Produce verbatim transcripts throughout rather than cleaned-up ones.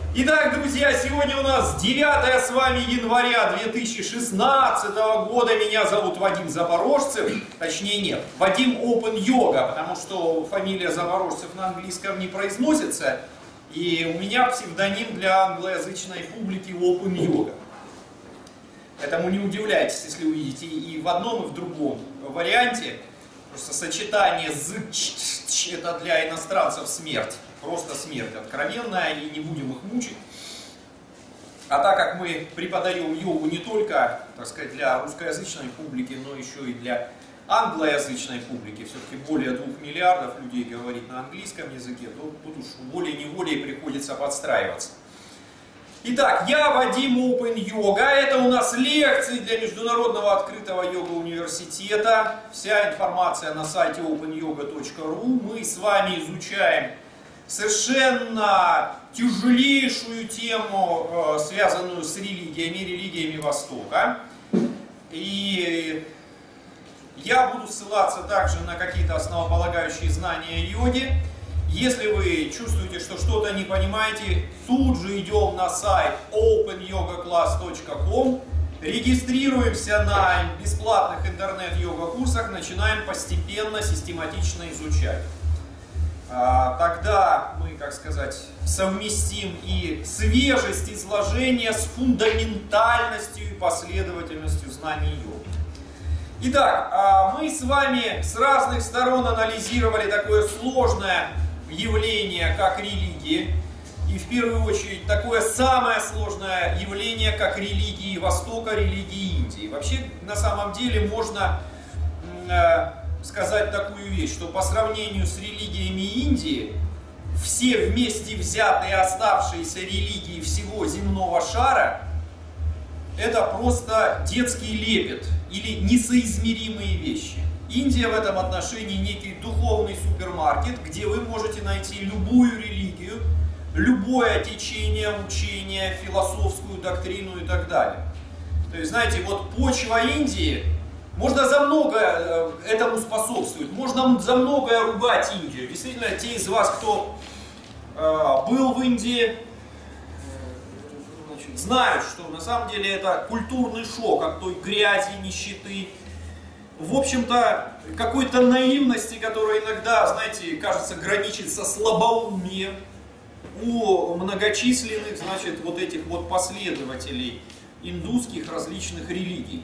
Итак, друзья, сегодня у нас девятое с вами января две тысячи шестнадцатого года. Меня зовут Вадим Запорожцев. Точнее нет, Вадим Open Yoga, потому что фамилия Запорожцев на английском не произносится. И у меня псевдоним для англоязычной публики Open Yoga. Поэтому не удивляйтесь, если увидите и в одном, и в другом варианте. Просто сочетание «з» — это для иностранцев смерть. Просто смерть откровенная, и не будем их мучить. А так как мы преподаем йогу не только, так сказать, для русскоязычной публики, но еще и для англоязычной публики, все-таки более двух миллиардов людей говорит на английском языке, то тут уж волей-неволей приходится подстраиваться. Итак, я Вадим Open Yoga. Это у нас лекции для Международного открытого йога-университета. Вся информация на сайте open yoga точка ру. Мы с вами изучаем совершенно тяжелейшую тему, связанную с религиями, религиями Востока. И я буду ссылаться также на какие-то основополагающие знания йоги. Если вы чувствуете, что что-то не понимаете, тут же идем на сайт open yoga class точка ком, регистрируемся на бесплатных интернет-йога-курсах, начинаем постепенно, систематично изучать. Тогда мы, как сказать, совместим и свежесть изложения с фундаментальностью и последовательностью знаний йоги. Итак, мы с вами с разных сторон анализировали такое сложное явление, как религии. И в первую очередь такое самое сложное явление, как религии Востока, религии Индии. Вообще, на самом деле, можно э, сказать такую вещь, что по сравнению с религиями Индии, все вместе взятые оставшиеся религии всего земного шара — это просто детский лепет или несоизмеримые вещи. Индия в этом отношении некий духовный супермаркет, где вы можете найти любую религию, любое течение, учение, философскую доктрину и так далее. То есть, знаете, вот почва Индии, можно за многое этому способствовать, можно за многое ругать Индию. Действительно, те из вас, кто э, был в Индии, значит, знают, что на самом деле это культурный шок от той грязи, нищеты, в общем-то, какой-то наивности, которая иногда, знаете, кажется, граничит со слабоумием у многочисленных, значит, вот этих вот последователей индусских различных религий.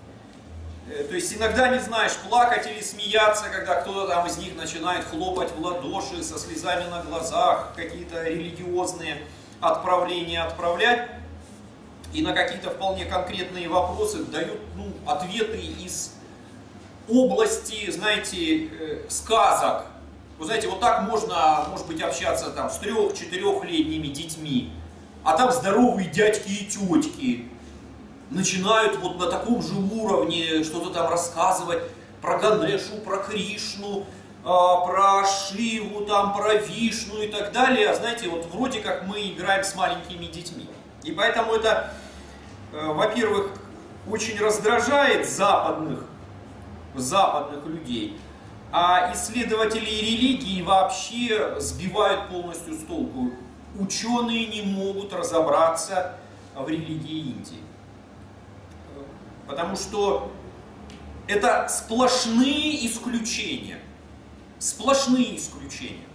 То есть иногда не знаешь, плакать или смеяться, когда кто-то там из них начинает хлопать в ладоши со слезами на глазах, какие-то религиозные отправления отправлять, и на какие-то вполне конкретные вопросы дают, ну, ответы из области, знаете, сказок. Вы знаете, вот так можно, может быть, общаться там с трех-четырехлетними детьми, а там здоровые дядьки и тетки начинают вот на таком же уровне что-то там рассказывать про Ганешу, про Кришну, про Шиву, там, про Вишну и так далее. Знаете, вот вроде как мы играем с маленькими детьми. И поэтому это, во-первых, очень раздражает западных западных людей, а исследователи религии вообще сбивают полностью с толку. Ученые не могут разобраться в религии Индии, потому что это сплошные исключения, сплошные исключения.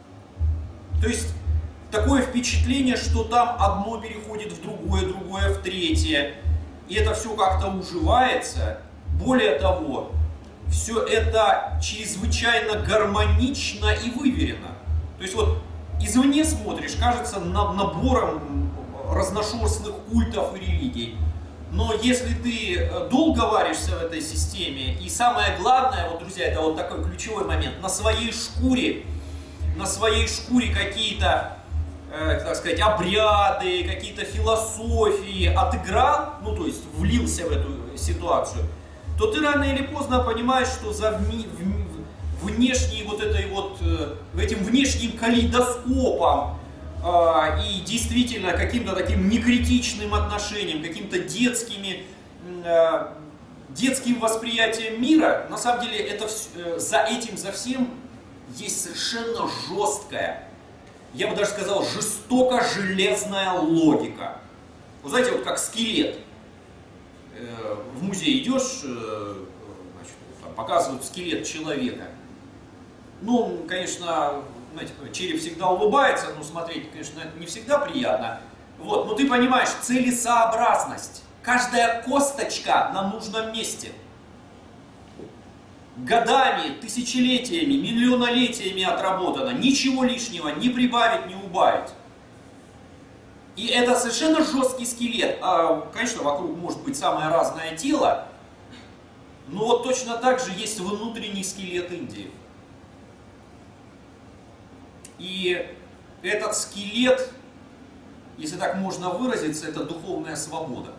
То есть такое впечатление, что там одно переходит в другое, другое в третье, и это все как-то уживается. Более того, все это чрезвычайно гармонично и выверено. То есть вот извне смотришь, кажется набором разношерстных культов и религий. Но если ты долго варишься в этой системе, и самое главное, вот, друзья, это вот такой ключевой момент, на своей шкуре, на своей шкуре какие-то, э, так сказать, обряды, какие-то философии отыграл, ну то есть влился в эту ситуацию, то ты рано или поздно понимаешь, что за вни, в, внешней вот этой вот, э, этим внешним калейдоскопом э, и действительно каким-то таким некритичным отношением, каким-то детскими, э, детским восприятием мира, на самом деле это, э, за этим, за всем есть совершенно жесткая, я бы даже сказал, жестоко железная логика. Вы знаете, вот как скелет. В музей идешь, значит, там показывают скелет человека. Ну, конечно, знаете, череп всегда улыбается, но смотреть, конечно, это не всегда приятно. Вот, но ты понимаешь, целесообразность. Каждая косточка на нужном месте. Годами, тысячелетиями, миллионолетиями отработано. Ничего лишнего не прибавить, не убавить. И это совершенно жесткий скелет. А, конечно, вокруг может быть самое разное тело, но вот точно так же есть внутренний скелет Индии. И этот скелет, если так можно выразиться, это духовная свобода,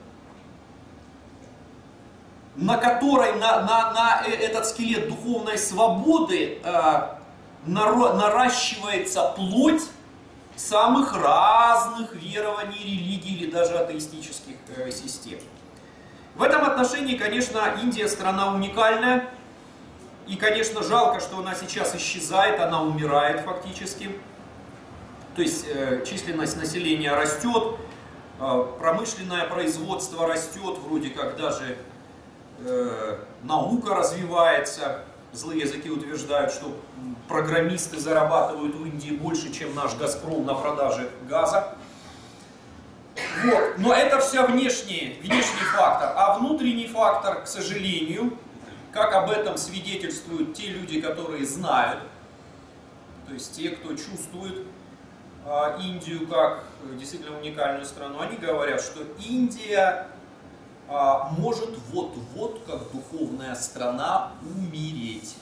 на которой, на, на, на этот скелет духовной свободы э, наращивается плоть самых разных верований, религий или даже атеистических э, систем. В этом отношении, конечно, Индия страна уникальная. И, конечно, жалко, что она сейчас исчезает, она умирает фактически. То есть э, численность населения растет, э, промышленное производство растет, вроде как даже э, наука развивается. Злые языки утверждают, что программисты зарабатывают в Индии больше, чем наш «Газпром» на продаже газа. Вот. Но это все внешний, внешний фактор. А внутренний фактор, к сожалению, как об этом свидетельствуют те люди, которые знают, то есть те, кто чувствует а, Индию как действительно уникальную страну, они говорят, что Индия а, может вот-вот, как духовная страна, умереть.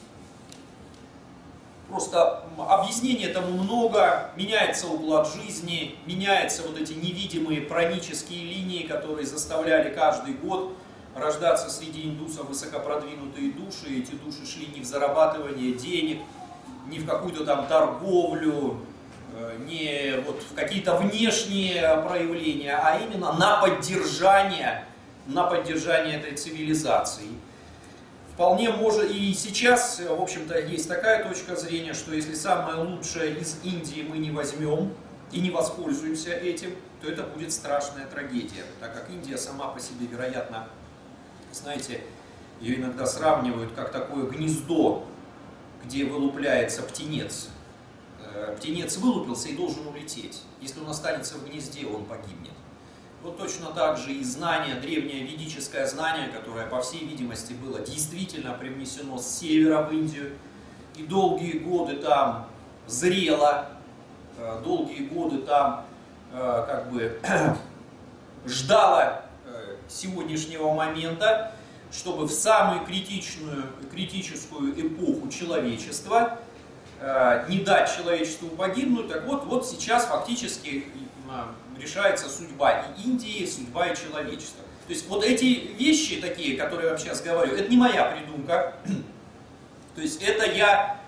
Просто объяснений этому много, меняется уклад жизни, меняются вот эти невидимые пранические линии, которые заставляли каждый год рождаться среди индусов высокопродвинутые души. Эти души шли не в зарабатывание денег, не в какую-то там торговлю, не вот в какие-то внешние проявления, а именно на поддержание, на поддержание этой цивилизации. Вполне может, и сейчас, в общем-то, есть такая точка зрения, что если самое лучшее из Индии мы не возьмем и не воспользуемся этим, то это будет страшная трагедия, так как Индия сама по себе, вероятно, знаете, ее иногда сравнивают как такое гнездо, где вылупляется птенец. Птенец вылупился и должен улететь. Если он останется в гнезде, он погибнет. Вот точно так же и знание, древнее ведическое знание, которое, по всей видимости, было действительно привнесено с севера в Индию, и долгие годы там зрело, долгие годы там как бы ждало сегодняшнего момента, чтобы в самую критичную, критическую эпоху человечества не дать человечеству погибнуть. Так вот, вот сейчас фактически решается судьба и Индии, судьба и человечества. То есть вот эти вещи такие, которые я вам сейчас говорю, это не моя придумка. То есть это я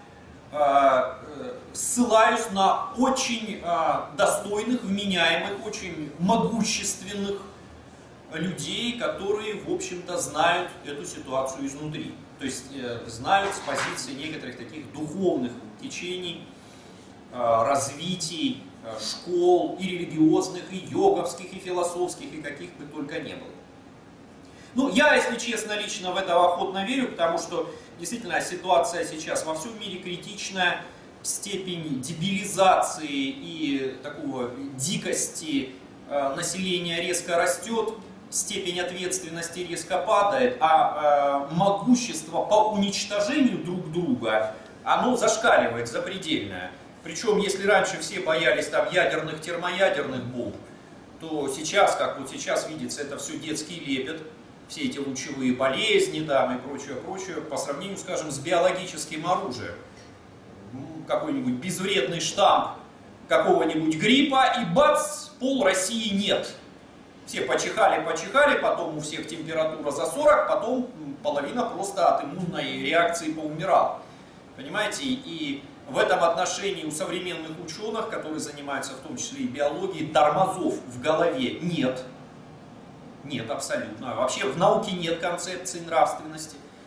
э, ссылаюсь на очень э, достойных, вменяемых, очень могущественных людей, которые, в общем-то, знают эту ситуацию изнутри. То есть э, знают с позиции некоторых таких духовных течений, э, развитий, школ и религиозных, и йоговских, и философских, и каких бы только не было. Ну, я, если честно, лично в это охотно верю, потому что действительно ситуация сейчас во всем мире критичная, степень дебилизации и такого дикости э, населения резко растет, степень ответственности резко падает, а э, могущество по уничтожению друг друга, оно зашкаливает, запредельное. Причем, если раньше все боялись там ядерных, термоядерных бомб, то сейчас, как вот сейчас видится, это все детский лепет, все эти лучевые болезни там, и прочее, прочее, по сравнению, скажем, с биологическим оружием. Какой-нибудь безвредный штамм какого-нибудь гриппа, и бац, пол России нет. Все почихали, почихали, потом у всех температура за сорок, потом половина просто от иммунной реакции поумирала. Понимаете, и в этом отношении у современных ученых, которые занимаются в том числе и биологией, тормозов в голове нет. Нет, абсолютно. Вообще в науке нет концепции нравственности.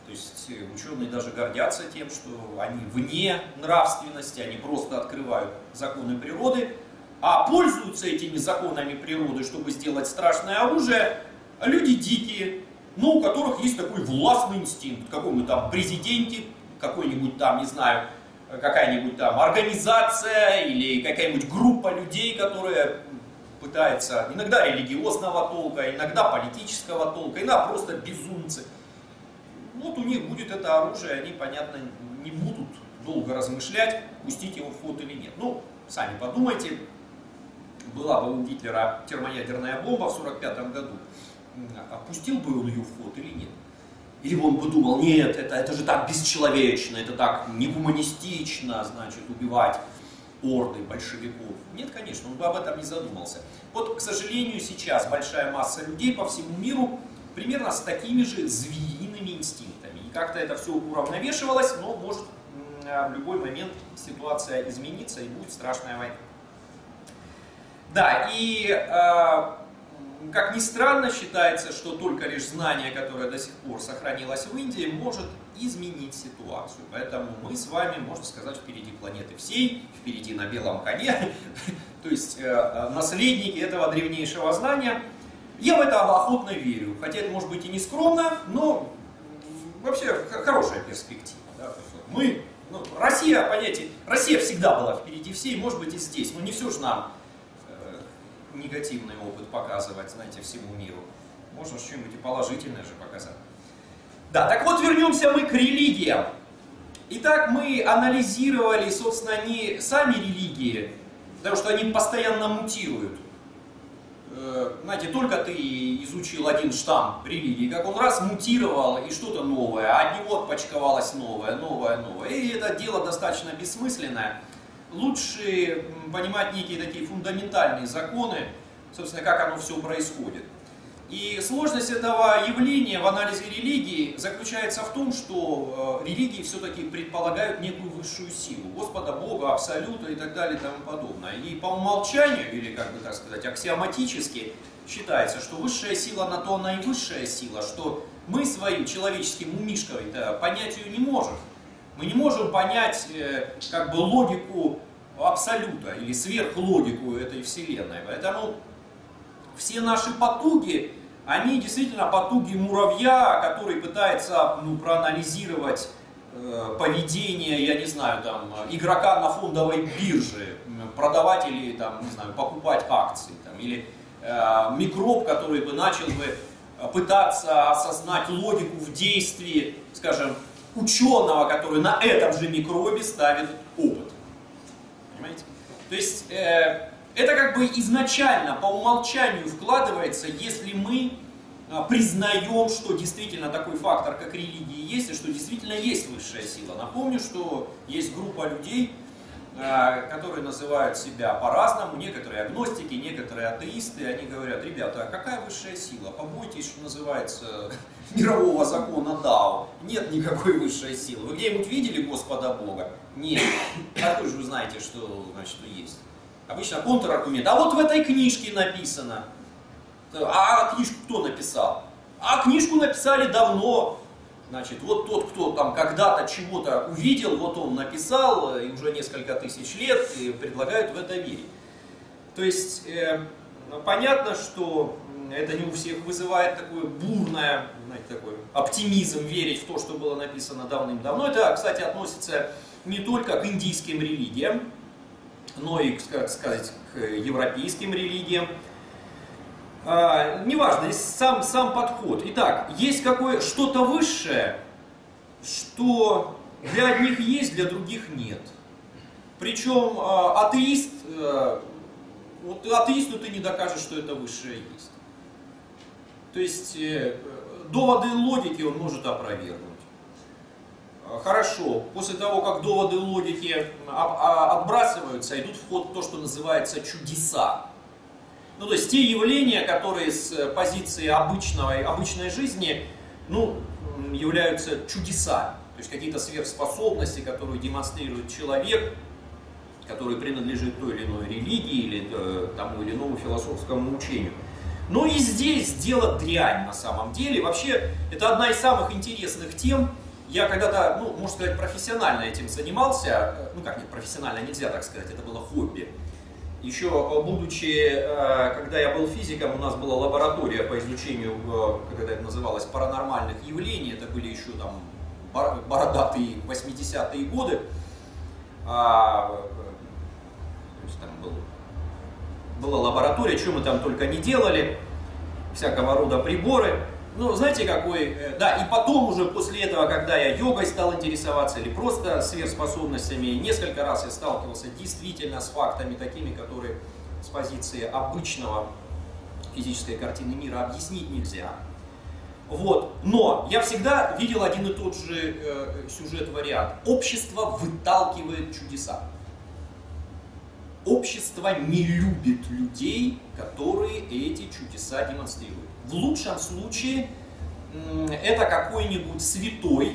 То есть ученые даже гордятся тем, что они вне нравственности, они просто открывают законы природы, а пользуются этими законами природы, чтобы сделать страшное оружие, люди дикие, но у которых есть такой властный инстинкт, какой-нибудь там президенте, какой-нибудь там, не знаю, какая-нибудь там организация или какая-нибудь группа людей, которая пытается иногда религиозного толка, иногда политического толка, иногда просто безумцы. Вот у них будет это оружие, они, понятно, не будут долго размышлять, пустить его в ход или нет. Ну, сами подумайте, была бы у Гитлера термоядерная бомба в сорок пятом году, опустил бы он ее в ход или нет? Или он бы думал, нет, это, это же так бесчеловечно, это так негуманистично, значит, убивать орды большевиков. Нет, конечно, он бы об этом не задумался. Вот, к сожалению, сейчас большая масса людей по всему миру примерно с такими же звериными инстинктами. И как-то это все уравновешивалось, но может в любой момент ситуация измениться и будет страшная война. Да, и э, как ни странно, считается, что только лишь знание, которое до сих пор сохранилось в Индии, может изменить ситуацию. Поэтому мы с вами, можно сказать, впереди планеты всей, впереди на белом коне, то есть э, наследники этого древнейшего знания. Я в это охотно верю, хотя это может быть и не скромно, но вообще хорошая перспектива. Да? Мы, ну, Россия, понятие, Россия всегда была впереди всей, может быть и здесь, но не все же нам негативный опыт показывать, знаете, всему миру. Можно что-нибудь и положительное же показать. Да, так вот вернемся мы к религиям. Итак, мы анализировали, собственно, не сами религии, потому что они постоянно мутируют. Знаете, только ты изучил один штамм религии, как он раз мутировал и что-то новое, а от него отпочковалось новое, новое, новое. И это дело достаточно бессмысленное. Лучше понимать некие такие фундаментальные законы, собственно, как оно все происходит. И сложность этого явления в анализе религии заключается в том, что религии все-таки предполагают некую высшую силу, Господа, Бога, Абсолюта и так далее и тому подобное. И по умолчанию, или как бы так сказать, аксиоматически считается, что высшая сила на то она и высшая сила, что мы своим человеческим умишкой-то понять ее не можем. Мы не можем понять как бы логику абсолюта или сверхлогику этой вселенной. Поэтому все наши потуги, они действительно потуги муравья, который пытается ну, проанализировать э, поведение, я не знаю, там, игрока на фондовой бирже, продавать или там, не знаю, покупать акции, там, или э, микроб, который бы начал бы пытаться осознать логику в действии, скажем, ученого, который на этом же микробе ставит опыт. Понимаете? То есть э, это как бы изначально по умолчанию вкладывается, если мы э, признаем, что действительно такой фактор, как религия, есть, и что действительно есть высшая сила. Напомню, что есть группа людей, э, которые называют себя по-разному, некоторые агностики, некоторые атеисты, они говорят, ребята, а какая высшая сила? Побойтесь, что называется, мирового закона Дао. Нет никакой высшей силы. Вы где-нибудь видели Господа Бога? Нет. Откуда же вы знаете, что, значит, есть? Обычно контраргумент. А вот в этой книжке написано. А книжку кто написал? А книжку написали давно. Значит, вот тот, кто там когда-то чего-то увидел, вот он написал, и уже несколько тысяч лет, и предлагают в это верить. То есть, э, понятно, что это не у всех вызывает такое бурное, знаете, такой оптимизм верить в то, что было написано давным-давно. Это, кстати, относится не только к индийским религиям, но и, как сказать, к европейским религиям. А, неважно, есть сам, сам подход. Итак, есть какое что-то высшее, что для одних есть, для других нет. Причем а, атеист, а, вот атеисту ты не докажешь, что это высшее есть. То есть э, доводы логики он может опровергнуть. Хорошо, после того, как доводы логики отбрасываются, идут в ход то, что называется чудеса. Ну, то есть те явления, которые с позиции обычной, обычной жизни ну, являются чудесами. То есть какие-то сверхспособности, которые демонстрирует человек, который принадлежит той или иной религии или тому или иному философскому учению. Ну и здесь дело дрянь на самом деле. Вообще, это одна из самых интересных тем. Я когда-то, ну, можно сказать, профессионально этим занимался. Ну как, нет, профессионально нельзя так сказать, это было хобби. Еще будучи, когда я был физиком, у нас была лаборатория по изучению, как это называлось, паранормальных явлений. Это были еще там бородатые восьмидесятые годы. А, то есть там был, была лаборатория, что мы там только не делали, всякого рода приборы. Ну, знаете, какой... Да, и потом уже после этого, когда я йогой стал интересоваться или просто сверхспособностями, несколько раз я сталкивался действительно с фактами такими, которые с позиции обычного физической картины мира объяснить нельзя. Вот. Но я всегда видел один и тот же э, сюжет-вариант. Общество выталкивает чудеса. Общество не любит людей, которые эти чудеса демонстрируют. В лучшем случае это какой-нибудь святой,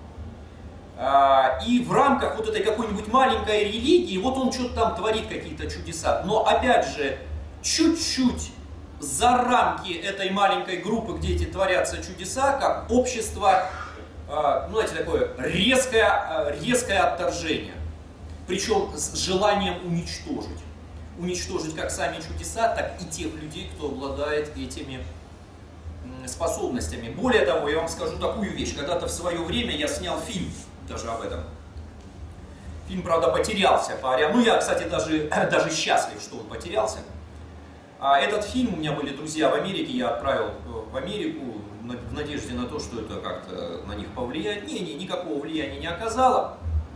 и в рамках вот этой какой-нибудь маленькой религии, вот он что-то там творит, какие-то чудеса. Но опять же, чуть-чуть за рамки этой маленькой группы, где эти творятся чудеса, как общество, ну, знаете, такое резкое, резкое отторжение. Причем с желанием уничтожить. Уничтожить как сами чудеса, так и тех людей, кто обладает этими способностями. Более того, я вам скажу такую вещь. Когда-то в свое время я снял фильм даже об этом. Фильм, правда, потерялся. Ну, я, кстати, даже, даже счастлив, что он потерялся. А этот фильм, у меня были друзья в Америке, я отправил в Америку в надежде на то, что это как-то на них повлияет. Не, не, никакого влияния не оказало.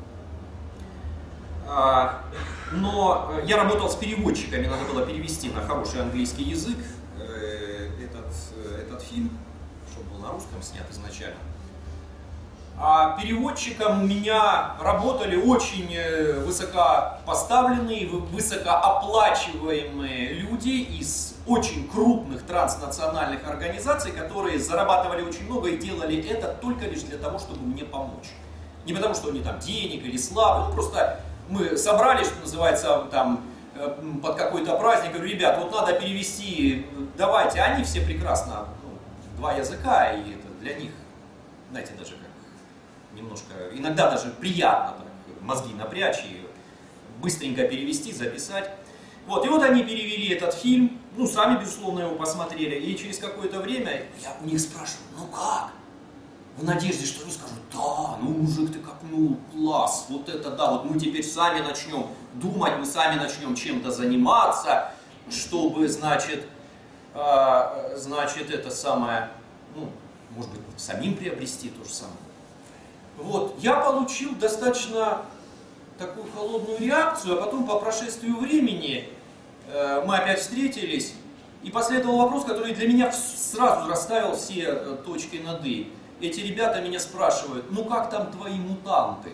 Но я работал с переводчиками, надо было перевести на хороший английский язык этот, этот фильм, чтобы был на русском снят изначально. А переводчиком у меня работали очень высокопоставленные, высокооплачиваемые люди из очень крупных транснациональных организаций, которые зарабатывали очень много и делали это только лишь для того, чтобы мне помочь. Не потому, что они там денег или славы, ну просто мы собрались, что называется, там под какой-то праздник, говорю, ребят, вот надо перевести, давайте, они все прекрасно, ну, два языка, и это для них, знаете, даже как немножко, иногда даже приятно так, мозги напрячь и быстренько перевести, записать. Вот, и вот они перевели этот фильм, ну, сами, безусловно, его посмотрели, и через какое-то время я у них спрашиваю, ну как? В надежде, что они скажут, да, ну, мужик, ты как, ну, класс, вот это да, вот мы теперь сами начнем думать, мы сами начнем чем-то заниматься, чтобы, значит, э, значит, это самое, ну, может быть, самим приобрести то же самое. Вот, я получил достаточно такую холодную реакцию, а потом по прошествию времени э, мы опять встретились, и последовал вопрос, который для меня сразу расставил все э, точки над «и». Эти ребята меня спрашивают, ну как там твои мутанты?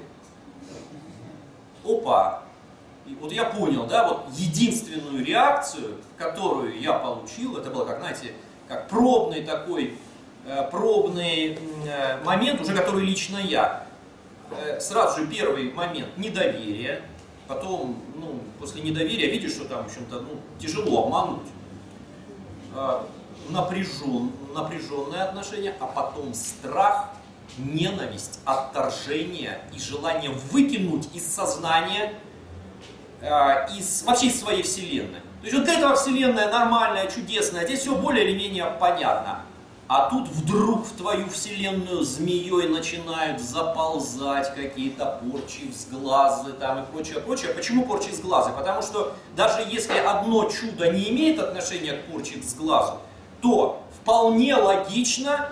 Опа! И вот я понял, да, вот единственную реакцию, которую я получил, это было, как, знаете, как пробный такой, э, пробный э, момент, уже который лично я. Э, сразу же первый момент недоверие, потом, ну, после недоверия видишь, что там, в общем-то, ну, тяжело обмануть. Э, Напряжен, напряженные отношения, а потом страх, ненависть, отторжение и желание выкинуть из сознания, э, из, вообще из своей вселенной. То есть вот эта вселенная нормальная, чудесная, здесь все более или менее понятно. А тут вдруг в твою вселенную змеей начинают заползать какие-то порчи, взглазы там и прочее, прочее. Почему порчи взглазы? Потому что даже если одно чудо не имеет отношения к порче взглазу, то вполне логично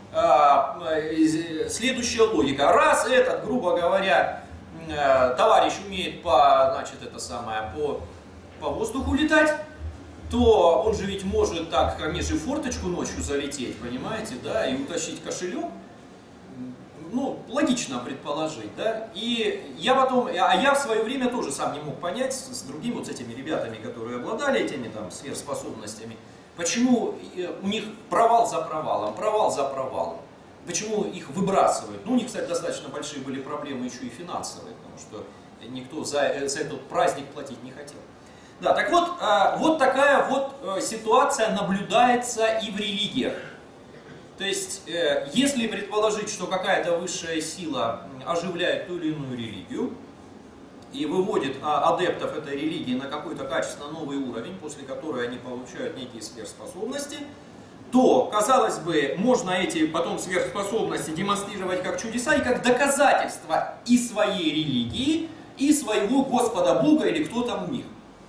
э, следующая логика. Раз этот, грубо говоря, э, товарищ умеет по, значит, это самое, по, по воздуху летать, то он же ведь может так, ко мне же в форточку ночью залететь, понимаете, да, и утащить кошелек. Ну, логично предположить, да. И я потом, а я в свое время тоже сам не мог понять с другими вот с этими ребятами, которые обладали этими там сверхспособностями, почему у них провал за провалом, провал за провалом. Почему их выбрасывают? Ну, у них, кстати, достаточно большие были проблемы еще и финансовые, потому что никто за, за этот праздник платить не хотел. Да, так вот, вот такая вот ситуация наблюдается и в религиях. То есть, если предположить, что какая-то высшая сила оживляет ту или иную религию и выводит адептов этой религии на какой-то качественно новый уровень, после которого они получают некие сверхспособности, то, казалось бы, можно эти потом сверхспособности демонстрировать как чудеса и как доказательства и своей религии, и своего Господа Бога или кто там у них.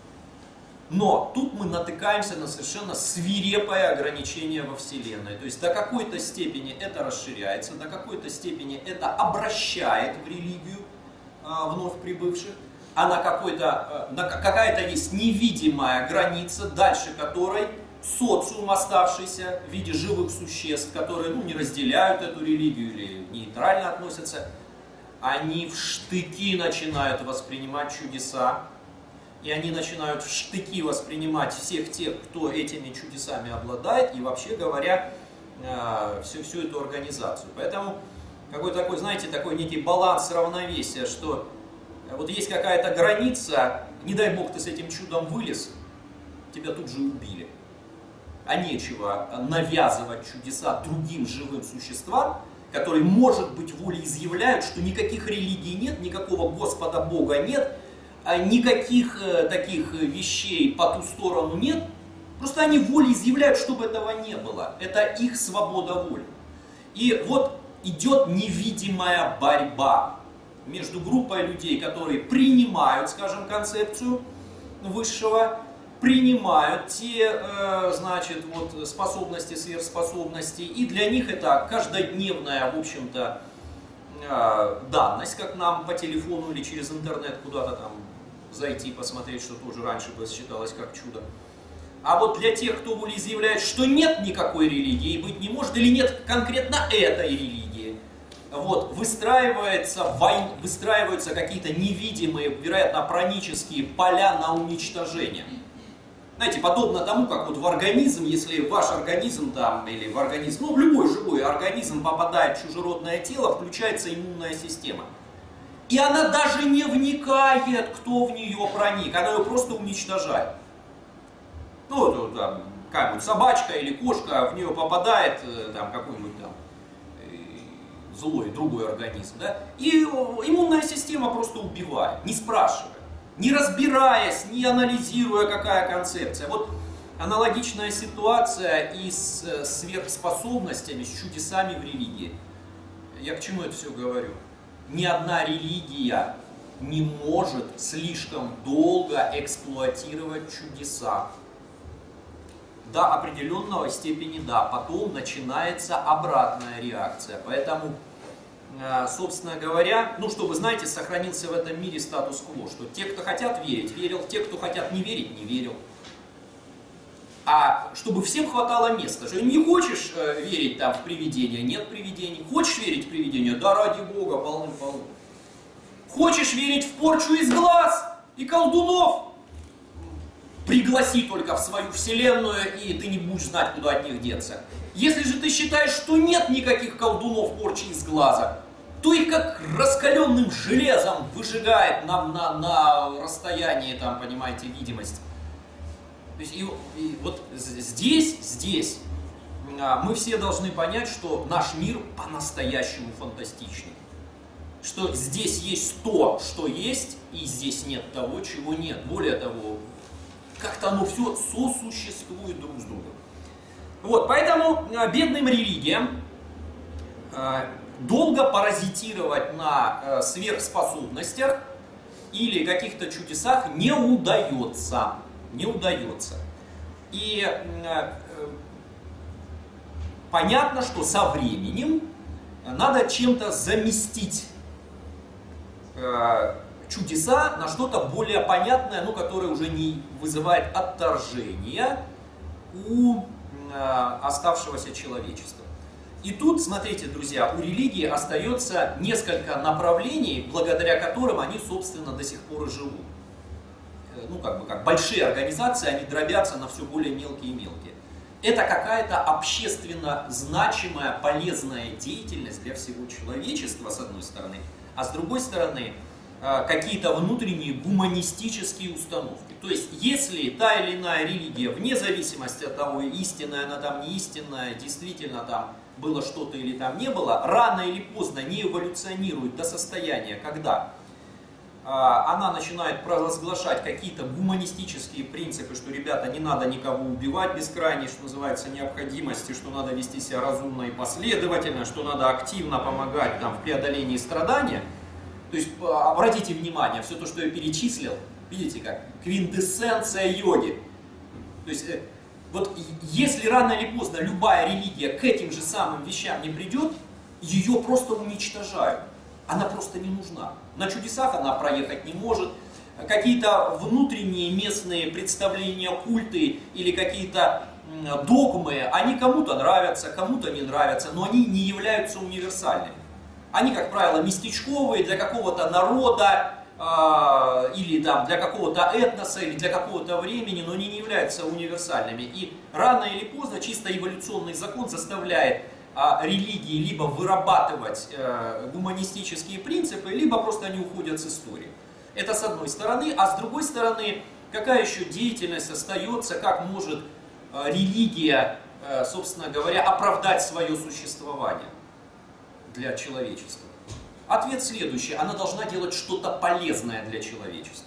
Но тут мы натыкаемся на совершенно свирепое ограничение во Вселенной. То есть до какой-то степени это расширяется, до какой-то степени это обращает в религию а, вновь прибывших, а на, какой-то, на какая-то есть невидимая граница, дальше которой социум, оставшийся в виде живых существ, которые ну, не разделяют эту религию или нейтрально относятся, они в штыки начинают воспринимать чудеса. И они начинают в штыки воспринимать всех тех, кто этими чудесами обладает, и вообще говоря, всю, всю эту организацию. Поэтому какой такой, знаете, такой некий баланс равновесия, что вот есть какая-то граница, не дай бог ты с этим чудом вылез, тебя тут же убили. А нечего навязывать чудеса другим живым существам, которые, может быть, волеизъявляют, что никаких религий нет, никакого Господа Бога нет, никаких э, таких вещей по ту сторону нет, просто они волеизъявляют, чтобы этого не было. Это их свобода воли. И вот идет невидимая борьба между группой людей, которые принимают, скажем, концепцию высшего, принимают те, э, значит, вот способности, сверхспособности, и для них это каждодневная, в общем-то, э, данность, как нам по телефону или через интернет куда-то там зайти, посмотреть, что тоже раньше бы считалось как чудо. А вот для тех, кто волеизъявляет, что нет никакой религии, быть не может, или нет конкретно этой религии, вот, выстраивается войн, выстраиваются какие-то невидимые, вероятно, пранические поля на уничтожение. Знаете, подобно тому, как вот в организм, если в ваш организм там, или в организм, ну, в любой живой организм попадает в чужеродное тело, включается иммунная система. И она даже не вникает, кто в нее проник, она ее просто уничтожает. Ну, вот там, какая-нибудь собачка или кошка, в нее попадает там какой-нибудь там злой, другой организм, да, и иммунная система просто убивает, не спрашивая, не разбираясь, не анализируя, какая концепция. Вот аналогичная ситуация и с сверхспособностями, с чудесами в религии. Я к чему это все говорю? Ни одна религия не может слишком долго эксплуатировать чудеса. До определенного степени да, потом начинается обратная реакция. Поэтому, собственно говоря, ну чтобы, знаете, сохранился в этом мире статус-кво, что те, кто хотят верить, верил, те, кто хотят не верить, не верил. А чтобы всем хватало места, что не хочешь э, верить там в привидения, нет привидений. Хочешь верить в привидения? Да ради Бога, полным-полно. Хочешь верить в порчу из глаз и колдунов? Пригласи только в свою вселенную, и ты не будешь знать, куда от них деться. Если же ты считаешь, что нет никаких колдунов порчи из глаза, то их как раскаленным железом выжигает на, на, на расстоянии, там, понимаете, видимости. То есть, и, и вот здесь, здесь мы все должны понять, что наш мир по-настоящему фантастичный. Что здесь есть то, что есть, и здесь нет того, чего нет. Более того, как-то оно все сосуществует друг с другом. Вот, поэтому бедным религиям долго паразитировать на сверхспособностях или каких-то чудесах не удается. Не удается. И э, понятно, что со временем надо чем-то заместить э, чудеса на что-то более понятное, ну, которое уже не вызывает отторжения у э, оставшегося человечества. И тут, смотрите, друзья, у религии остается несколько направлений, благодаря которым они, собственно, до сих пор и живут. Ну, как бы, как большие организации, они дробятся на все более мелкие и мелкие. Это какая-то общественно значимая, полезная деятельность для всего человечества, с одной стороны, а с другой стороны, какие-то внутренние гуманистические установки. То есть, если та или иная религия, вне зависимости от того, истинная она там, не истинная, действительно там было что-то или там не было, рано или поздно не эволюционирует до состояния, когда а, она начинает провозглашать какие-то гуманистические принципы, что, ребята, не надо никого убивать без крайней, что называется, необходимости, что надо вести себя разумно и последовательно, что надо активно помогать там, в преодолении страдания. То есть, обратите внимание, все то, что я перечислил, видите как, квинтэссенция йоги. То есть, вот если рано или поздно любая религия к этим же самым вещам не придет, ее просто уничтожают. Она просто не нужна. На чудесах она проехать не может. Какие-то внутренние местные представления, культы или какие-то догмы, они кому-то нравятся, кому-то не нравятся, но они не являются универсальными. Они, как правило, местечковые для какого-то народа, э, или там, для какого-то этноса, или для какого-то времени, но они не являются универсальными. И рано или поздно чисто эволюционный закон заставляет э, религии либо вырабатывать э, гуманистические принципы, либо просто они уходят с истории. Это с одной стороны. А с другой стороны, какая еще деятельность остается, как может э, религия, э, собственно говоря, оправдать свое существование для человечества? Ответ следующий. Она должна делать что-то полезное для человечества.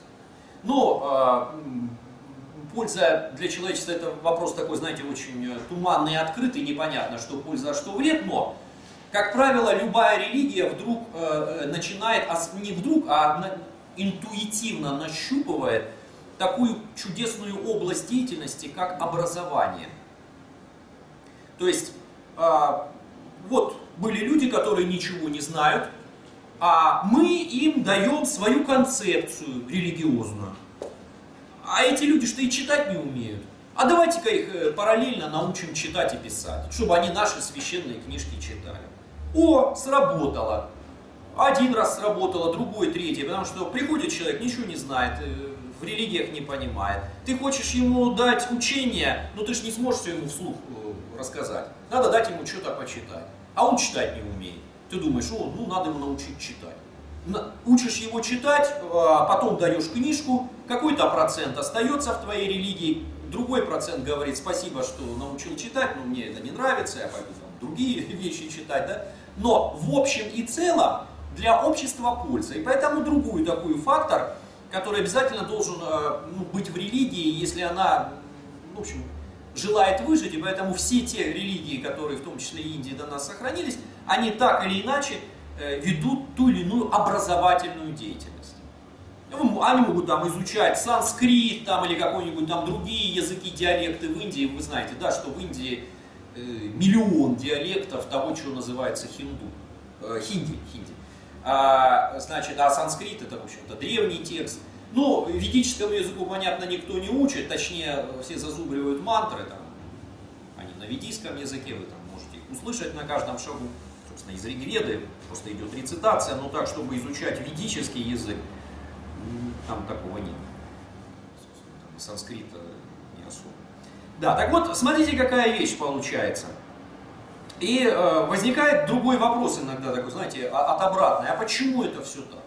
Но э, польза для человечества — это вопрос такой, знаете, очень туманный и открытый, непонятно, что польза, а что вред, но, как правило, любая религия вдруг э, начинает, не вдруг, а на, интуитивно нащупывает такую чудесную область деятельности, как образование. То есть, э, вот, были люди, которые ничего не знают, а мы им даем свою концепцию религиозную. А эти люди что и читать не умеют. А давайте-ка их параллельно научим читать и писать, чтобы они наши священные книжки читали. О, сработало. Один раз сработало, другой, третий, потому что приходит человек, ничего не знает, в религиях не понимает. Ты хочешь ему дать учение, но ты же не сможешь все ему вслух рассказать. Надо дать ему что-то почитать. А он читать не умеет. Ты думаешь, о, ну надо ему научить читать. Учишь его читать, потом даешь книжку, какой-то процент остается в твоей религии, другой процент говорит, спасибо, что научил читать, но мне это не нравится, я пойду там другие вещи читать, да? Но в общем и целом для общества польза. И поэтому другой такой фактор, который обязательно должен ну, быть в религии, если она, в общем, желает выжить, и поэтому все те религии, которые в том числе и Индии до нас сохранились, они так или иначе э, ведут ту или иную образовательную деятельность. Они могут там изучать санскрит там, или какой-нибудь там другие языки, диалекты в Индии. Вы знаете, да, что в Индии э, миллион диалектов того, что называется хинду, э, хинди. хинди. А, значит, а санскрит это, в общем-то, древний текст. Но ведическому языку, понятно, никто не учит, точнее, все зазубривают мантры, там, они на ведийском языке, вы там можете их услышать на каждом шагу. Собственно, из Ригведы просто идет рецитация, но так, чтобы изучать ведический язык, там такого нет. Там санскрита не особо. Да, так вот, смотрите, какая вещь получается. И э, возникает другой вопрос иногда, такой, знаете, от обратной. А почему это все так?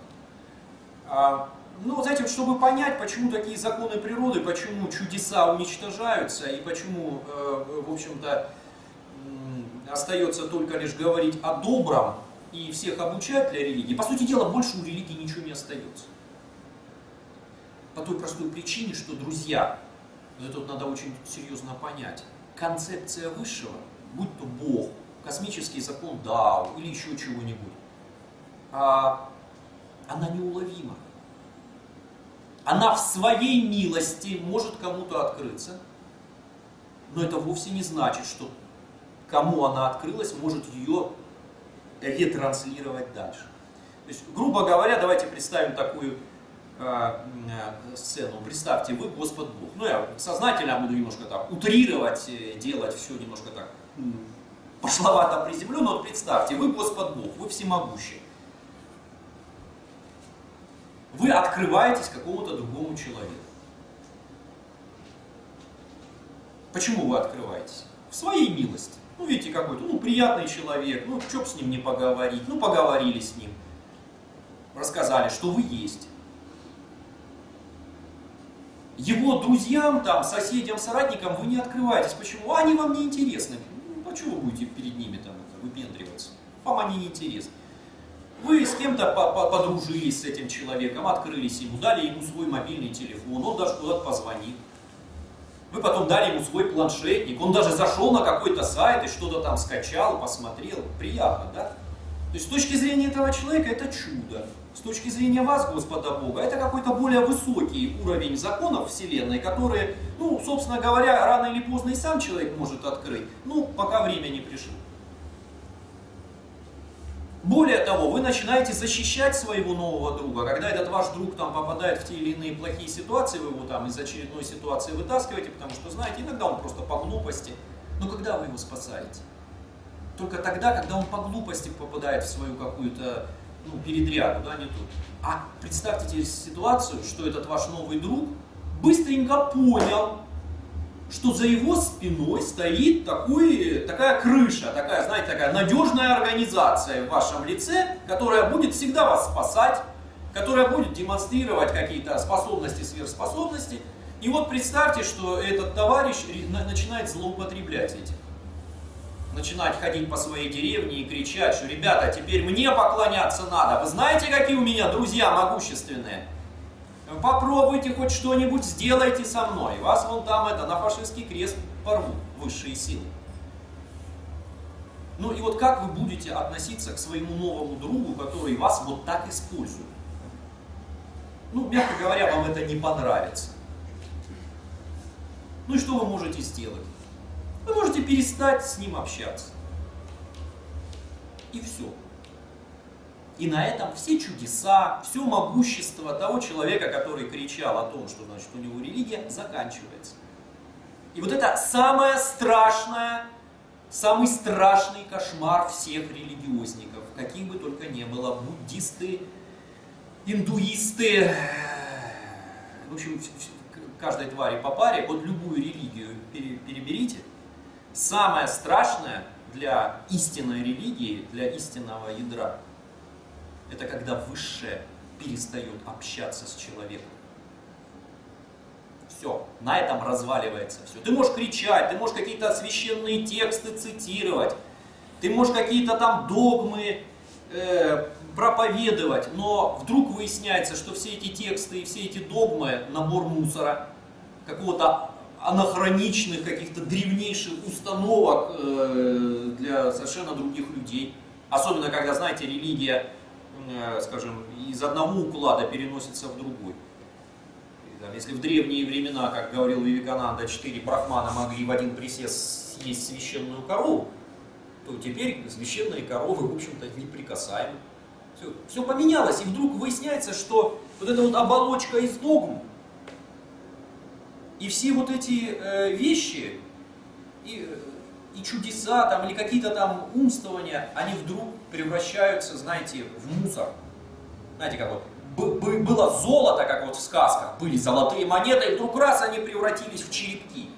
А, ну, вот этим, чтобы понять, почему такие законы природы, почему чудеса уничтожаются, и почему, э, в общем-то, э, остается только лишь говорить о добром и всех обучать для религии. По сути дела, больше у религии ничего не остается. По той простой причине, что, друзья, вот это вот надо очень серьезно понять, концепция высшего, будь то Бог, космический закон Дао или еще чего-нибудь, а, она неуловима. Она в своей милости может кому-то открыться, но это вовсе не значит, что кому она открылась, может ее ретранслировать дальше. То есть, грубо говоря, давайте представим такую э, э, сцену. Представьте, вы Господь Бог. Ну, я сознательно буду немножко так утрировать, делать все немножко так пошловато приземленно, но представьте, вы Господь Бог, вы всемогущий. Вы открываетесь какому-то другому человеку. Почему вы открываетесь? В своей милости. Ну, видите, какой-то, ну, приятный человек, ну, что б с ним не поговорить, ну, поговорили с ним. рассказали, что вы есть. Его друзьям, там, соседям, соратникам вы не открываетесь. Почему? Они вам не интересны. Ну, а что вы будете перед ними там выпендриваться? Вам они не интересны. Вы с кем-то подружились с этим человеком, открылись ему, дали ему свой мобильный телефон, он даже куда-то позвонил. Вы потом дали ему свой планшетник, он даже зашел на какой-то сайт и что-то там скачал, посмотрел. Приятно, да? То есть с точки зрения этого человека это чудо. С точки зрения вас, Господа Бога, это какой-то более высокий уровень законов Вселенной, которые, ну, собственно говоря, рано или поздно и сам человек может открыть, ну, пока время не пришло. Более того, вы начинаете защищать своего нового друга, когда этот ваш друг там попадает в те или иные плохие ситуации, вы его там из очередной ситуации вытаскиваете, потому что, знаете, иногда он просто по глупости, но когда вы его спасаете? Только тогда, когда он по глупости попадает в свою какую-то, ну, передрягу, да, не тут. А представьте теперь ситуацию, что этот ваш новый друг быстренько понял, что за его спиной стоит такой, такая крыша, такая, знаете, такая надежная организация в вашем лице, которая будет всегда вас спасать, которая будет демонстрировать какие-то способности, сверхспособности. И вот представьте, что этот товарищ начинает злоупотреблять этим. Начинать ходить по своей деревне и кричать, что, ребята, теперь мне поклоняться надо. Вы знаете, какие у меня друзья могущественные? Попробуйте хоть что-нибудь, сделайте со мной. Вас вон там это, на фашистский крест порвут высшие силы. Ну и вот как вы будете относиться к своему новому другу, который вас вот так использует? Ну, мягко говоря, вам это не понравится. Ну и что вы можете сделать? Вы можете перестать с ним общаться. И все. И на этом все чудеса, все могущество того человека, который кричал о том, что, значит, у него религия, заканчивается. И вот это самое страшное, самый страшный кошмар всех религиозников, каких бы только ни было, буддисты, индуисты, в общем, каждой твари по паре, вот любую религию переберите. Самое страшное для истинной религии, для истинного ядра, это когда высшее перестает общаться с человеком. Все, на этом разваливается все. Ты можешь кричать, ты можешь какие-то священные тексты цитировать, ты можешь какие-то там догмы э, проповедовать, но вдруг выясняется, что все эти тексты и все эти догмы набор мусора, какого-то анахроничных, каких-то древнейших установок э, для совершенно других людей. Особенно, когда, знаете, религия, э, скажем, из одного уклада переносится в другой. Там, если в древние времена, как говорил Вивекананда, четыре брахмана могли в один присест съесть священную корову, то теперь священные коровы, в общем-то, неприкасаемы. Все, все поменялось, и вдруг выясняется, что вот эта вот оболочка из догм, и все вот эти э, вещи, и, и чудеса, там, или какие-то там умствования, они вдруг превращаются, знаете, в мусор. Знаете, как вот, было золото, как вот в сказках, были золотые монеты, и вдруг раз они превратились в черепки.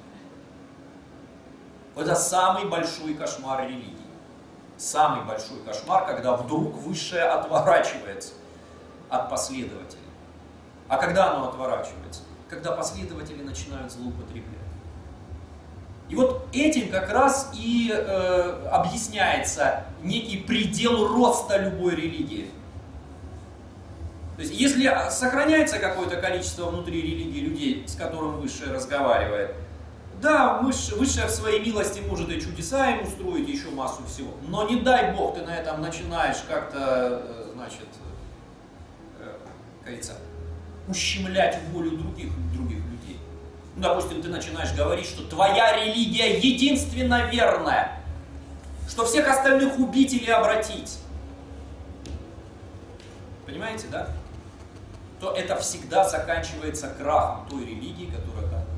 Это самый большой кошмар религии. Самый большой кошмар, когда вдруг высшее отворачивается от последователей. А когда оно отворачивается? Когда последователи начинают злоупотреблять. И вот этим как раз и э, объясняется некий предел роста любой религии. То есть, если сохраняется какое-то количество внутри религии людей, с которым высшее разговаривает, да, высшее в своей милости может и чудеса им устроить, и еще массу всего. Но не дай Бог, ты на этом начинаешь как-то, значит, как говорится, ущемлять волю других, других людей. Ну, допустим, ты начинаешь говорить, что твоя религия единственно верная, что всех остальных убить или обратить. Понимаете, да? То это всегда заканчивается крахом той религии, которая там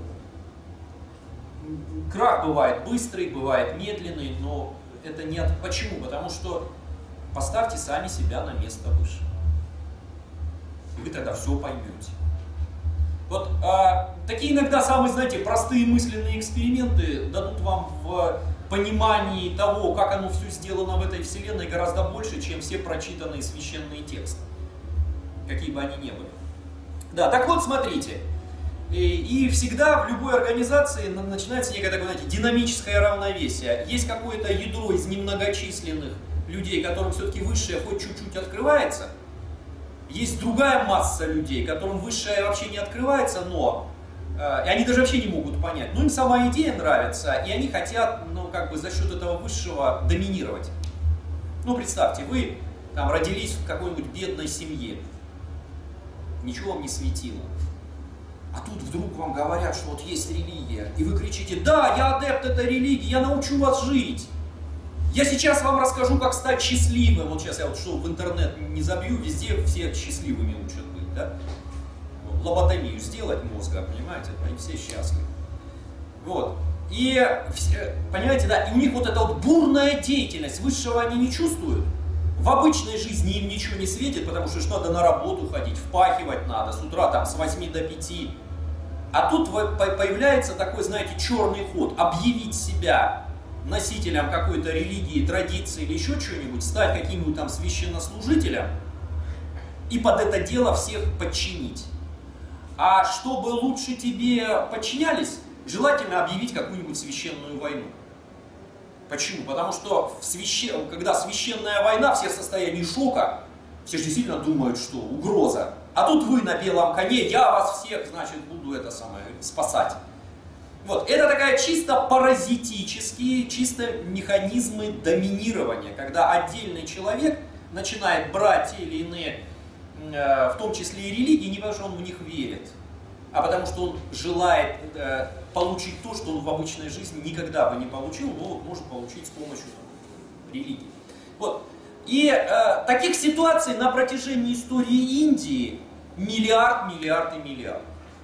была. Крах бывает быстрый, бывает медленный, но это не от... Почему? Потому что поставьте сами себя на место выше. И вы тогда все поймете. Вот а, такие иногда самые, знаете, простые мысленные эксперименты дадут вам в понимании того, как оно все сделано в этой вселенной, гораздо больше, чем все прочитанные священные тексты. какие бы они ни были. Да, так вот, смотрите. И, и всегда в любой организации начинается некое такое, знаете, динамическое равновесие. Есть какое-то ядро из немногочисленных людей, которым все-таки высшее хоть чуть-чуть открывается. Есть другая масса людей, которым высшее вообще не открывается, но э, и они даже вообще не могут понять. Но им сама идея нравится, и они хотят, ну, как бы за счет этого высшего доминировать. Ну, представьте, вы там родились в какой-нибудь бедной семье, ничего вам не светило. А тут вдруг вам говорят, что вот есть религия, и вы кричите: да, я адепт этой религии, я научу вас жить. Я сейчас вам расскажу, как стать счастливым. Вот сейчас я вот что в интернет не забью, везде все счастливыми учат быть, да? Лоботомию сделать мозга, понимаете, они все счастливы. Вот. И, понимаете, да, и у них вот эта вот бурная деятельность, высшего они не чувствуют. В обычной жизни им ничего не светит, потому что надо на работу ходить, впахивать надо, с утра там с восьми до пяти. А тут появляется такой, знаете, черный ход, объявить себя носителем какой-то религии, традиции или еще чего-нибудь, стать каким-нибудь там священнослужителем и под это дело всех подчинить. А чтобы лучше тебе подчинялись, желательно объявить какую-нибудь священную войну. Почему? Потому что в священ... когда священная война, все в состоянии шока, все же действительно думают, что угроза. А тут вы на белом коне, я вас всех, значит, буду это самое спасать. Вот. Это такая чисто паразитические, чисто механизмы доминирования, когда отдельный человек начинает брать те или иные, э, в том числе и религии, не потому что он в них верит, а потому что он желает э, получить то, что он в обычной жизни никогда бы не получил, но вот может получить с помощью там, религии. Вот. И э, таких ситуаций на протяжении истории Индии миллиард, миллиард и миллиард.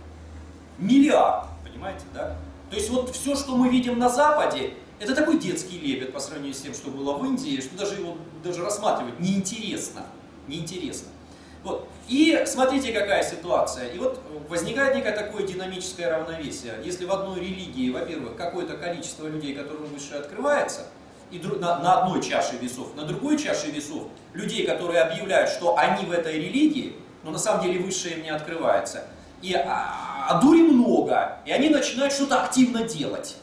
Миллиард, понимаете, да? То есть вот все, что мы видим на Западе, это такой детский лепет по сравнению с тем, что было в Индии, что даже его даже рассматривать неинтересно. Неинтересно. Вот. И смотрите, какая ситуация. И вот возникает некое такое динамическое равновесие. Если в одной религии, во-первых, какое-то количество людей, которым выше открывается, и на, на одной чаше весов, на другой чаше весов людей, которые объявляют, что они в этой религии, но на самом деле высшее им не открывается. И а, а дури много, и они начинают что-то активно делать.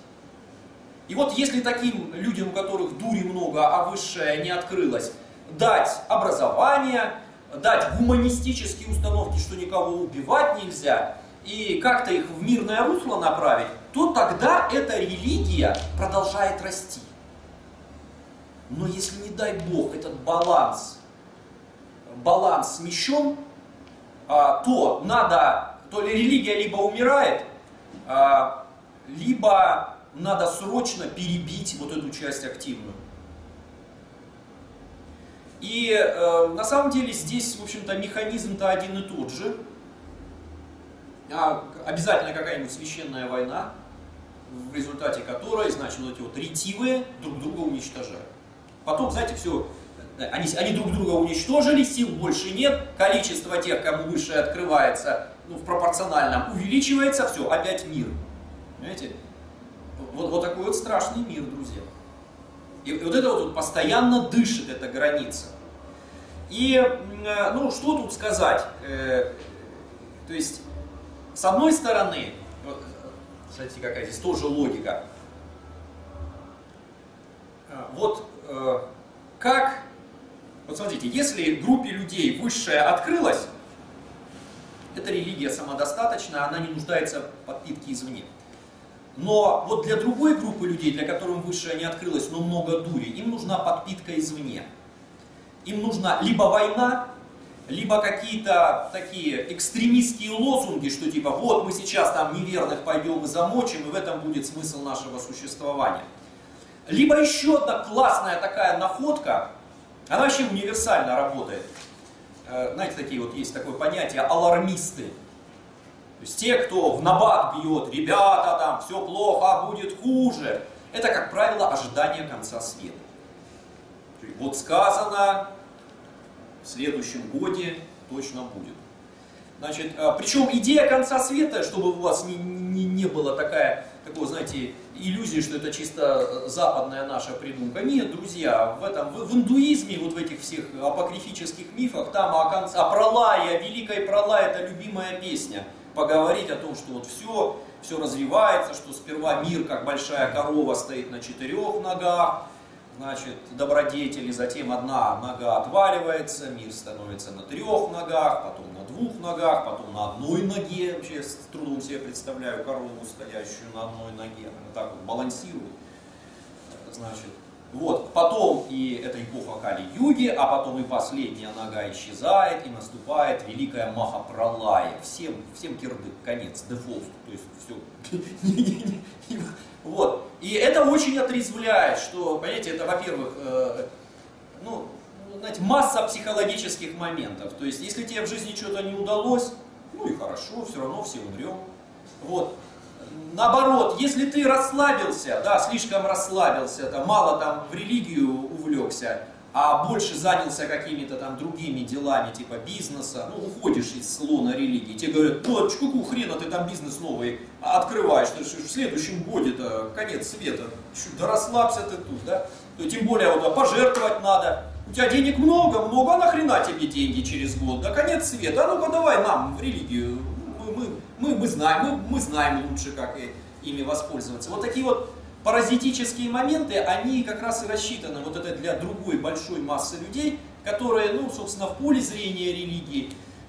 И вот если таким людям, у которых дури много, а высшее не открылось, дать образование, дать гуманистические установки, что никого убивать нельзя, и как-то их в мирное русло направить, то тогда эта религия продолжает расти. Но если, не дай бог, этот баланс, баланс смещен, то надо, то ли религия либо умирает, либо надо срочно перебить вот эту часть активную. И э, на самом деле здесь, в общем-то, механизм-то один и тот же. А, обязательно какая-нибудь священная война, в результате которой, значит, вот эти вот ретивые друг друга уничтожают. Потом, знаете, все, они, они друг друга уничтожили, сил больше нет, количество тех, кому высшее открывается, ну, в пропорциональном увеличивается, все, опять мир. Понимаете? Вот, вот такой вот страшный мир, друзья. И вот это вот постоянно дышит эта граница. И, ну, что тут сказать? То есть, с одной стороны, вот, смотрите, какая здесь тоже логика. Вот как, вот смотрите, если группе людей высшее открылось, эта религия самодостаточна, она не нуждается в подпитке извне. Но вот для другой группы людей, для которых высшее не открылось, но много дури, им нужна подпитка извне. Им нужна либо война, либо какие-то такие экстремистские лозунги, что типа вот мы сейчас там неверных пойдем и замочим, и в этом будет смысл нашего существования. Либо еще одна классная такая находка, она вообще универсально работает. Знаете, такие вот есть такое понятие алармисты. То есть те, кто в набат бьет, ребята, там все плохо, будет хуже. Это, как правило, ожидание конца света. Вот сказано, в следующем годе точно будет. Значит, причем идея конца света, чтобы у вас не, не, не было такая, такого, знаете, иллюзии, что это чисто западная наша придумка. Нет, друзья, в этом, в, в индуизме, вот в этих всех апокрифических мифах, там о, конце, о пролае, о великой пролае, это любимая песня. Поговорить о том, что вот все, все развивается, что сперва мир, как большая корова, стоит на четырех ногах, значит, добродетели, затем одна нога отваливается, мир становится на трех ногах, потом на двух ногах, потом на одной ноге, вообще с трудом себе представляю корову, стоящую на одной ноге, она так вот балансирует, значит, вот, потом и это эпоха Кали-юги, а потом и последняя нога исчезает, и наступает великая Махапралая, всем, всем кирдык, конец, дефолт, то есть все. Вот. И это очень отрезвляет, что, понимаете, это, во-первых, э, ну, знаете, масса психологических моментов. То есть, если тебе в жизни что-то не удалось, ну и хорошо, все равно все умрем. Вот. Наоборот, если ты расслабился, да, слишком расслабился, там, мало там в религию увлекся, а больше занялся какими-то там другими делами, типа бизнеса, ну, уходишь из лона религии, тебе говорят, ну, какого хрена ты там бизнес новый открываешь, ты в следующем годе-то конец света, да расслабься ты тут, да, то, тем более вот, пожертвовать надо, у тебя денег много, много, а нахрена тебе деньги через год, да конец света, а ну-ка давай нам в религию, мы, мы, мы, мы знаем, мы, мы знаем лучше, как ими воспользоваться. Вот такие вот паразитические моменты, они как раз и рассчитаны вот это для другой большой массы людей, которые, ну, собственно, в поле зрения религии,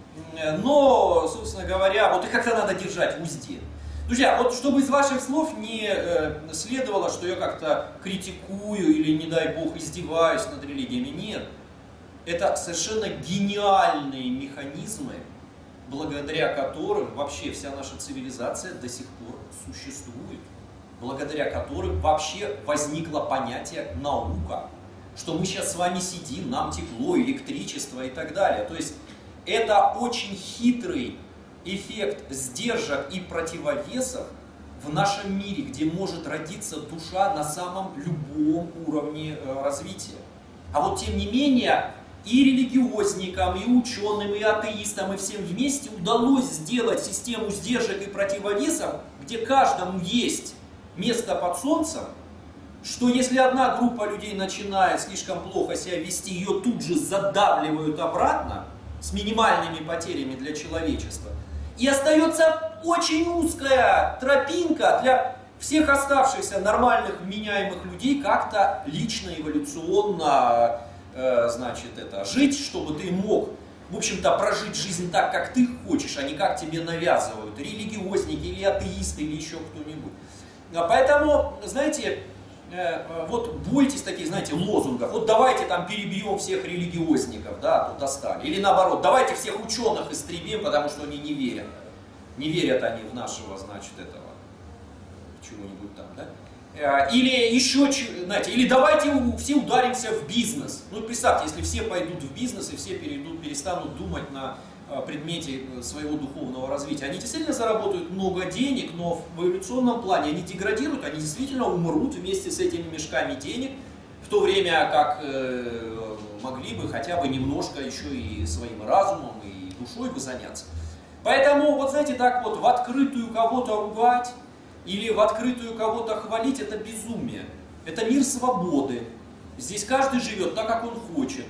но, собственно говоря, вот их как-то надо держать в узде. Друзья, вот чтобы из ваших слов не э, следовало, что я как-то критикую или, не дай бог, издеваюсь над религиями, нет. Это совершенно гениальные механизмы, благодаря которым вообще вся наша цивилизация до сих пор существует. Благодаря которым вообще возникло понятие наука, что мы сейчас с вами сидим, нам тепло, электричество и так далее. То есть это очень хитрый эффект сдержек и противовесов в нашем мире, где может родиться душа на самом любом уровне развития. А вот тем не менее и религиозникам, и ученым, и атеистам, и всем вместе удалось сделать систему сдержек и противовесов, где каждому есть место под солнцем, что если одна группа людей начинает слишком плохо себя вести, ее тут же задавливают обратно с минимальными потерями для человечества. И остается очень узкая тропинка для всех оставшихся нормальных, вменяемых людей как-то лично, эволюционно, э, значит, это, жить, чтобы ты мог, в общем-то, прожить жизнь так, как ты хочешь, а не как тебе навязывают религиозники или атеисты или еще кто-нибудь. Поэтому, знаете, вот бойтесь таких, знаете, лозунгов. Вот давайте там перебьем всех религиозников, да, тут достали. Или наоборот, давайте всех ученых истребим, потому что они не верят. Не верят они в нашего, значит, этого, чего-нибудь там, да. Или еще, знаете, или давайте все ударимся в бизнес. Ну, представьте, если все пойдут в бизнес и все перейдут, перестанут думать на предмете своего духовного развития. Они действительно заработают много денег, но в эволюционном плане они деградируют, они действительно умрут вместе с этими мешками денег, в то время как э, могли бы хотя бы немножко еще и своим разумом и душой бы заняться. Поэтому, вот знаете, так вот в открытую кого-то ругать или в открытую кого-то хвалить, это безумие. Это мир свободы. Здесь каждый живет так, как он хочет.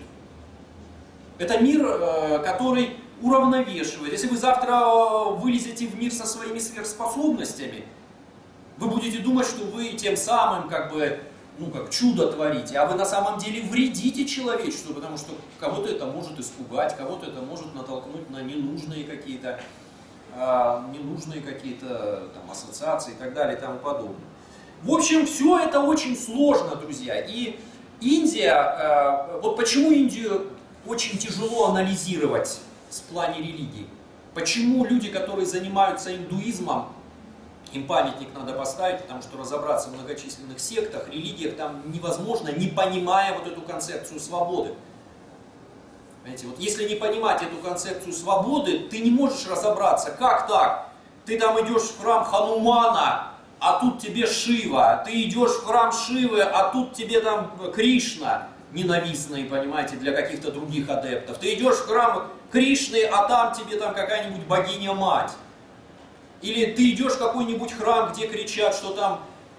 Это мир, э, который уравновешивает. Если вы завтра вылезете в мир со своими сверхспособностями, вы будете думать, что вы тем самым как бы, ну как чудо творите, а вы на самом деле вредите человечеству, потому что кого-то это может испугать, кого-то это может натолкнуть на ненужные какие-то, а, ненужные какие-то там ассоциации и так далее и тому подобное. В общем, все это очень сложно, друзья. И Индия, а, вот почему Индию очень тяжело анализировать в плане религии. Почему люди, которые занимаются индуизмом, им памятник надо поставить, потому что разобраться в многочисленных сектах, религиях там невозможно, не понимая вот эту концепцию свободы. Понимаете, вот если не понимать эту концепцию свободы, ты не можешь разобраться, как так? Ты там идешь в храм Ханумана, а тут тебе Шива, ты идешь в храм Шивы, а тут тебе там Кришна, ненавистный, понимаете, для каких-то других адептов. Ты идешь в храм Кришны, а там тебе там какая-нибудь богиня-мать. Или ты идешь в какой-нибудь храм, где кричат, что там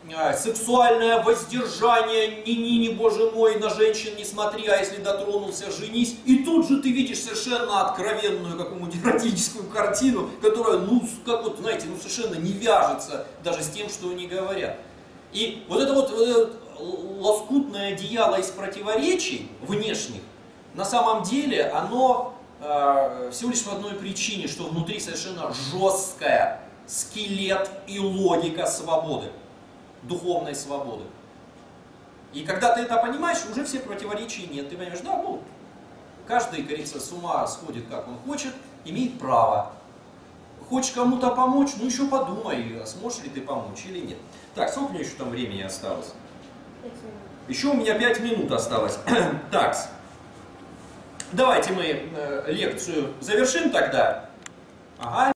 сексуальное воздержание, ни-ни-ни, боже мой, на женщин не смотри, а если дотронулся, женись. И тут же ты видишь совершенно откровенную какую-нибудь эротическую картину, которая, ну, как вот, знаете, ну, совершенно не вяжется даже с тем, что они говорят. И вот это вот, вот это лоскутное одеяло из противоречий внешних, на самом деле, оно э, всего лишь в одной причине, что внутри совершенно жесткая скелет и логика свободы, духовной свободы. И когда ты это понимаешь, уже всех противоречий нет. Ты понимаешь, да, ну, каждый, говорится, с ума сходит, как он хочет, имеет право. Хочешь кому-то помочь, ну еще подумай, сможешь ли ты помочь или нет. Так, сколько мне еще там времени осталось? Еще у меня пять минут осталось. Так, давайте мы э, лекцию завершим тогда. Ага.